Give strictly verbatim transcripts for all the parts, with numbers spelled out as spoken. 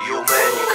Jomenik.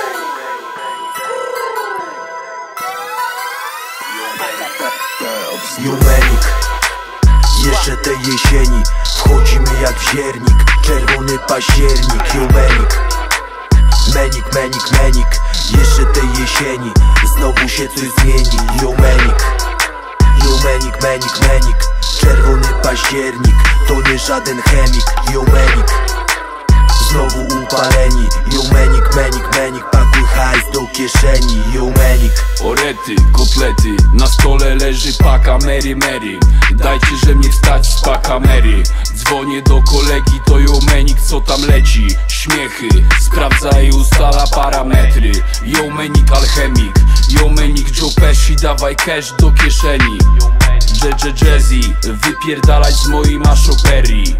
Jomenik. Jeszcze tej jesieni wchodzimy jak w ziernik. Czerwony październik. Jomenik. Menik, menik, menik. Jeszcze tej jesieni znowu się coś zmieni. Jomenik. Jomenik, menik, menik. Czerwony październik to nie żaden chemik. Jomenik. Znowu upaleni. Jomenik, menik, menik. Pakuj hajs do kieszeni. Jomenik. Orety, kotlety, na stole leży paka Mary Mary. Dajcie, że mnie wstać z paka Mary. Dzwonię do kolegi, to Jomenik, co tam leci. Śmiechy, sprawdza i ustala parametry. Jomenik alchemik, Jomenik Joe Pesci, dawaj cash do kieszeni. Dż Jazzy, wypierdalać z mojej maszoperii.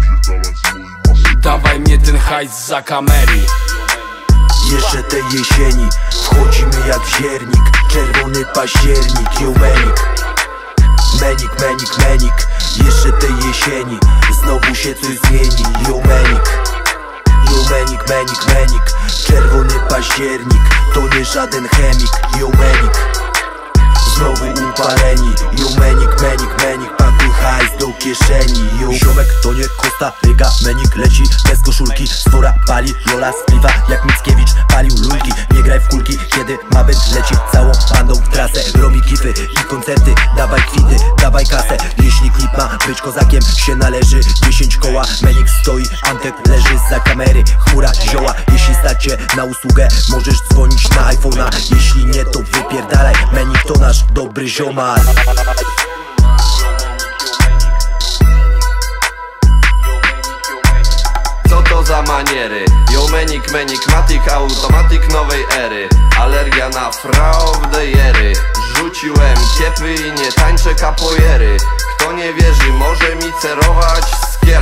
Dawaj mnie ten hajs za kamery. Jeszcze tej jesieni wchodzimy jak w ziernik. Czerwony październik. Jomenik. Menik, menik, menik. Jeszcze tej jesieni znowu się coś zmieni. Jomenik. Jomenik, menik, menik. Czerwony październik to nie żaden chemik. Jomenik. Znowu upaleni. Jomenik, menik, menik. Pakuj hajs do kieszeni. Ziomek to nie Costa Rica, menik leci bez koszulki. Sfora pali, Jola spiwa jak Mickiewicz palił lulki. Nie graj w kulki, kiedy Mabel leci całą bandą w trasę. Robi kify i koncerty, dawaj kwity, dawaj kasę. Jeśli klip ma być kozakiem, się należy dziesięć koła. Menik stoi, Antek leży za kamery. Chmura zioła, jeśli stać cię na usługę, możesz dzwonić na iPhone'a. Jeśli nie, to wypierdalaj, menik to nasz dobry ziomar. Co to za maniery? Jomenik, menik, matik, automatik nowej ery. Alergia na frau w dejery. Rzuciłem kiepy i nie tańczę capoeiry. Kto nie wierzy, może mi cerować z kier.